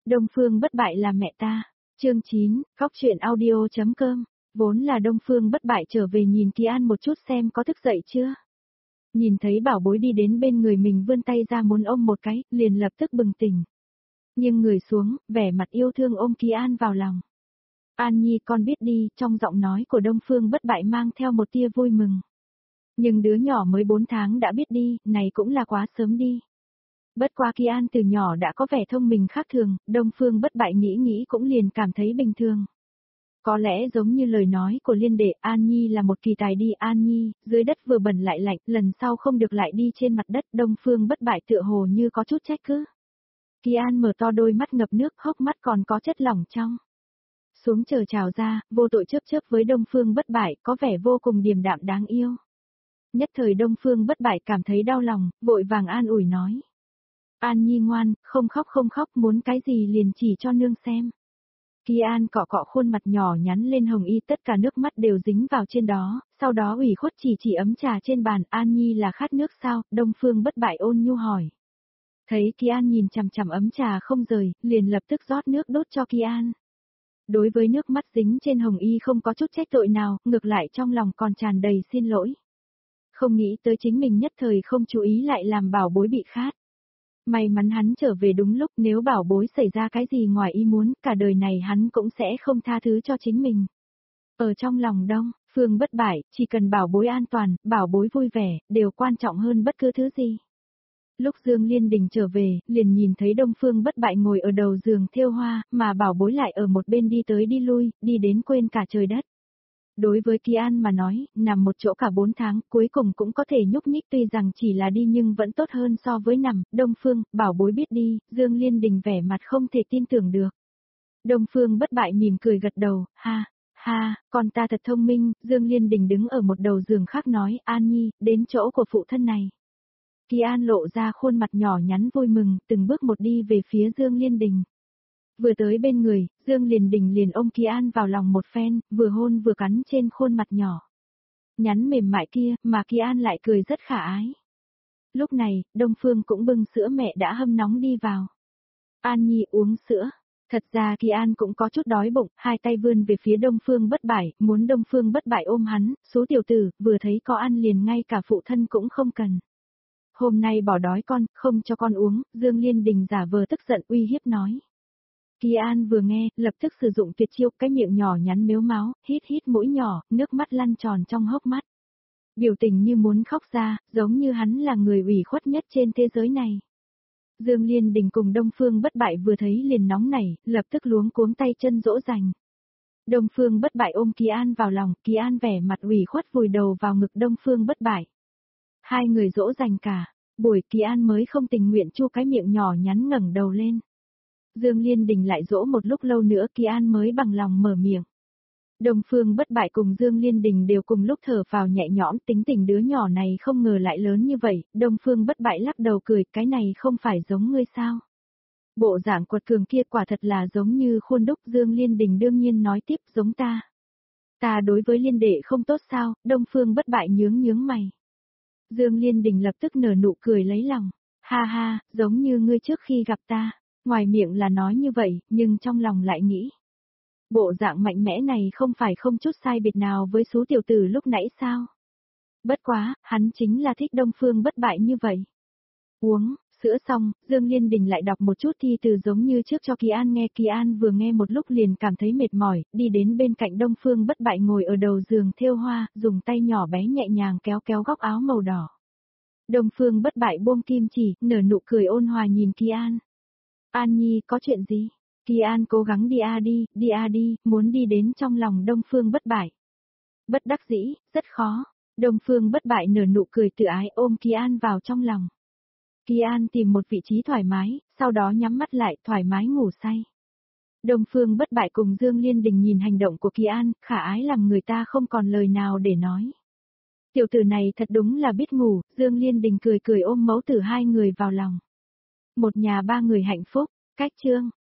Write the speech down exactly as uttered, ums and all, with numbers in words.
Đông Phương Bất Bại là mẹ ta. Chương chín, Cóc truyện audio.com. Vốn là Đông Phương Bất Bại trở về nhìn Kỳ An một chút xem có thức dậy chưa. Nhìn thấy bảo bối đi đến bên người mình vươn tay ra muốn ôm một cái, liền lập tức bừng tỉnh. Nhưng người xuống, vẻ mặt yêu thương ôm Kỳ An vào lòng. An Nhi con biết đi, trong giọng nói của Đông Phương Bất Bại mang theo một tia vui mừng. Nhưng đứa nhỏ mới bốn tháng đã biết đi, này cũng là quá sớm đi. Bất quá Kỳ An từ nhỏ đã có vẻ thông minh khác thường, Đông Phương Bất Bại nghĩ nghĩ cũng liền cảm thấy bình thường. Có lẽ giống như lời nói của Liên Đệ, An Nhi là một kỳ tài đi. An Nhi, dưới đất vừa bẩn lại lạnh, lần sau không được lại đi trên mặt đất. Đông Phương Bất Bại tựa hồ như có chút trách cứ. Kỳ An mở to đôi mắt ngập nước, hốc mắt còn có chất lỏng trong. Xuống chờ trào ra, vô tội chớp chớp với Đông Phương Bất Bại, có vẻ vô cùng điềm đạm đáng yêu. Nhất thời Đông Phương Bất Bại cảm thấy đau lòng, vội vàng an ủi nói. An Nhi ngoan, không khóc không khóc, muốn cái gì liền chỉ cho nương xem. Kỳ An cọ cọ khuôn mặt nhỏ nhắn lên hồng y, tất cả nước mắt đều dính vào trên đó, sau đó ủy khuất chỉ chỉ ấm trà trên bàn. An Nhi là khát nước sao? Đông Phương Bất Bại ôn nhu hỏi. Thấy Kỳ An nhìn chằm chằm ấm trà không rời, liền lập tức rót nước đốt cho Kỳ An. Đối với nước mắt dính trên hồng y không có chút trách tội nào, ngược lại trong lòng còn tràn đầy xin lỗi. Không nghĩ tới chính mình nhất thời không chú ý lại làm bảo bối bị khát. May mắn hắn trở về đúng lúc, nếu bảo bối xảy ra cái gì ngoài ý muốn, cả đời này hắn cũng sẽ không tha thứ cho chính mình. Ở trong lòng Đông Phương Bất Bại, chỉ cần bảo bối an toàn, bảo bối vui vẻ, đều quan trọng hơn bất cứ thứ gì. Lúc Dương Liên Đình trở về, liền nhìn thấy Đông Phương Bất Bại ngồi ở đầu giường thêu hoa, mà bảo bối lại ở một bên đi tới đi lui, đi đến quên cả trời đất. Đối với Kỳ An mà nói, nằm một chỗ cả bốn tháng, cuối cùng cũng có thể nhúc nhích, tuy rằng chỉ là đi nhưng vẫn tốt hơn so với nằm. Đông Phương, bảo bối biết đi, Dương Liên Đình vẻ mặt không thể tin tưởng được. Đông Phương Bất Bại mỉm cười gật đầu, ha, ha, con ta thật thông minh. Dương Liên Đình đứng ở một đầu giường khác nói, An Nhi, đến chỗ của phụ thân này. Kỳ An lộ ra khuôn mặt nhỏ nhắn vui mừng, từng bước một đi về phía Dương Liên Đình. Vừa tới bên người, Dương Liên Đình liền ôm Kỳ An vào lòng một phen, vừa hôn vừa cắn trên khuôn mặt nhỏ nhắn mềm mại kia, mà Kỳ An lại cười rất khả ái. Lúc này, Đông Phương cũng bưng sữa mẹ đã hâm nóng đi vào. An Nhi uống sữa. Thật ra Kỳ An cũng có chút đói bụng, hai tay vươn về phía Đông Phương Bất Bại, muốn Đông Phương Bất Bại ôm hắn. Số tiểu tử, vừa thấy có ăn liền ngay cả phụ thân cũng không cần. Hôm nay bỏ đói con, không cho con uống. Dương Liên Đình giả vờ tức giận uy hiếp nói. Kỳ An vừa nghe, lập tức sử dụng tuyệt chiêu, cái miệng nhỏ nhắn mếu máo, hít hít mũi nhỏ, nước mắt lăn tròn trong hốc mắt. Biểu tình như muốn khóc ra, giống như hắn là người ủy khuất nhất trên thế giới này. Dương Liên Đình cùng Đông Phương Bất Bại vừa thấy liền nóng nảy, lập tức luống cuống tay chân dỗ dành. Đông Phương Bất Bại ôm Kỳ An vào lòng, Kỳ An vẻ mặt ủy khuất vùi đầu vào ngực Đông Phương Bất Bại. Hai người dỗ dành cả, buổi Kỳ An mới không tình nguyện chu cái miệng nhỏ nhắn ngẩng đầu lên. Dương Liên Đình lại dỗ một lúc lâu nữa Kỳ An mới bằng lòng mở miệng. Đông Phương Bất Bại cùng Dương Liên Đình đều cùng lúc thở vào nhẹ nhõm, tính tình đứa nhỏ này không ngờ lại lớn như vậy. Đông Phương Bất Bại lắc đầu cười, cái này không phải giống ngươi sao? Bộ dạng quật cường kia quả thật là giống như khuôn đúc. Dương Liên Đình đương nhiên nói tiếp, giống ta. Ta đối với Liên Đệ không tốt sao? Đông Phương Bất Bại nhướng nhướng mày. Dương Liên Đình lập tức nở nụ cười lấy lòng. Ha ha, giống như ngươi trước khi gặp ta. Ngoài miệng là nói như vậy, nhưng trong lòng lại nghĩ. Bộ dạng mạnh mẽ này không phải không chút sai biệt nào với số tiểu tử lúc nãy sao? Bất quá, hắn chính là thích Đông Phương Bất Bại như vậy. Uống, sữa xong, Dương Liên Đình lại đọc một chút thi từ giống như trước cho Kỳ An nghe. Kỳ An vừa nghe một lúc liền cảm thấy mệt mỏi, đi đến bên cạnh Đông Phương Bất Bại ngồi ở đầu giường thêu hoa, dùng tay nhỏ bé nhẹ nhàng kéo kéo góc áo màu đỏ. Đông Phương Bất Bại buông kim chỉ, nở nụ cười ôn hòa nhìn Kỳ An. An Nhi có chuyện gì? Kỳ An cố gắng đi a đi, đi a đi, muốn đi đến trong lòng Đông Phương Bất Bại. Bất đắc dĩ, rất khó. Đông Phương Bất Bại nở nụ cười tự ái ôm Kỳ An vào trong lòng. Kỳ An tìm một vị trí thoải mái, sau đó nhắm mắt lại thoải mái ngủ say. Đông Phương Bất Bại cùng Dương Liên Đình nhìn hành động của Kỳ An, khả ái làm người ta không còn lời nào để nói. Tiểu tử này thật đúng là biết ngủ. Dương Liên Đình cười cười ôm mẫu tử hai người vào lòng. Một nhà ba người hạnh phúc, cách chương.